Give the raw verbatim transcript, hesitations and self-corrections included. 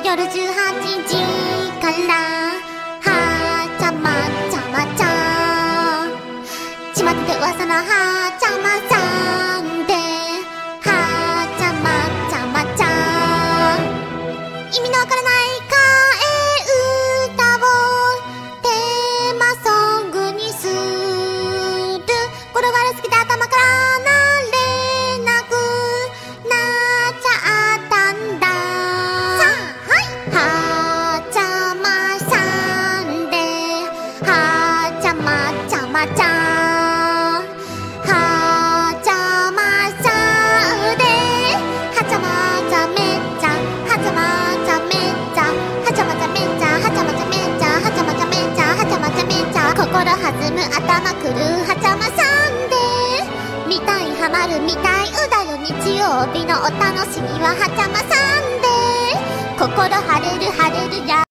夜じゅうはちじからはちゃまちゃまちゃ巷で噂のはちゃまさんではちゃまちゃまちゃ意味のわからない替え歌をテーマソングにする転がりすぎて頭からなれなくなっちゃったんだはちゃまさんではちゃまちゃまちゃはちゃまさんではちゃまちゃめちゃはちゃまちゃめちゃはちゃまちゃめちゃはちゃまちゃめちゃはちゃまちゃめちゃはちゃまちゃめちゃ心弾む頭くるはちゃまさんで見たいハマる見たいうだよ日曜日のお楽しみははちゃまさんで心晴れる晴れるや